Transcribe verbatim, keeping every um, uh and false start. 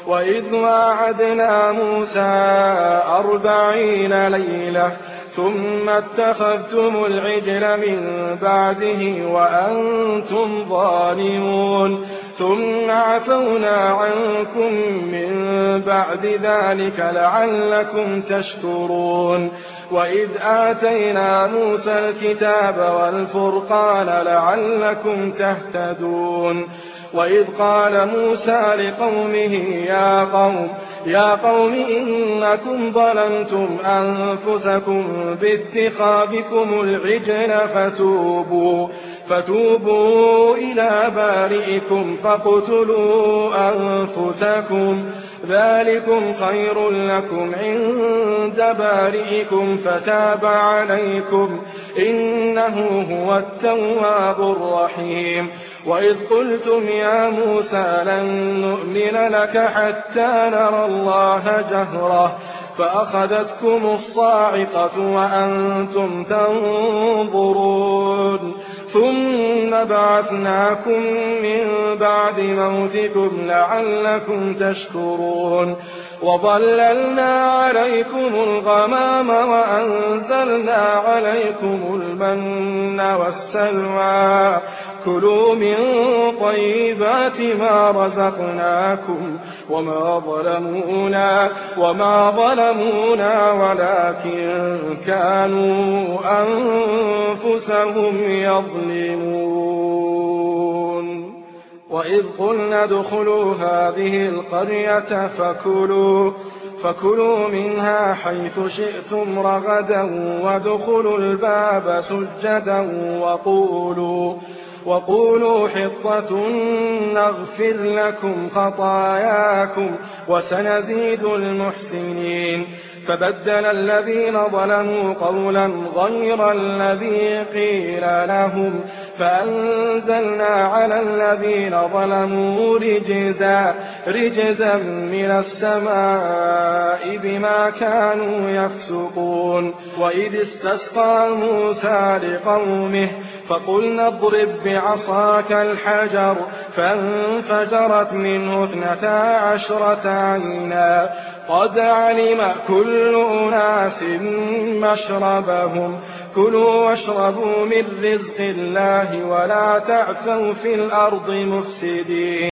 وإذ واعدنا موسى أربعين ليلة ثم اتخذتم العجل من بعده وأنتم ظالمون ثم عفونا عنكم من بعد ذلك لعلكم تشكرون وإذ آتينا موسى الكتاب والفرقان لعلكم تهتدون وإذ قال موسى لقومه يا قوم يا قوم إنكم ظلمتم أنفسكم باتخاذكم العجل فتوبوا فتوبوا إلى بارئكم فاقتلوا أنفسكم ذلكم خير لكم عند بارئكم فتاب عليكم إنه هو التواب الرحيم وإذ قلتم يا موسى لن نؤمن لك حتى نرى الله جهرة فأخذتكم الصاعقة وأنتم تنظرون ثم بعثناكم من بعد موتكم لعلكم تشكرون وظللنا عليكم الغمام وأنزلنا عليكم المن والسلوى كلوا من طيبات ما رزقناكم وما ظلمونا وما ظلمونا ولكن كانوا أنفسهم يظلمون وإذ قلنا ادخلوا هذه القرية فكلوا فكلوا منها حيث شئتم رغدا وادخلوا الباب سجدا وقولوا وقولوا حطة نغفر لكم خطاياكم وسنزيد المحسنين فبدل الذين ظلموا قولا غير الذي قيل لهم فأنزلنا على الذين ظلموا رجزا رجزا من السماء بما كانوا يفسقون وإذ استسقى موسى لقومه فقلنا اضرب بعصاك الحجر فانفجرت منه اثنتا عشرة عينا قد علم كل أناس مشربهم كلوا واشربوا من رزق الله ولا تعثوا في الأرض مفسدين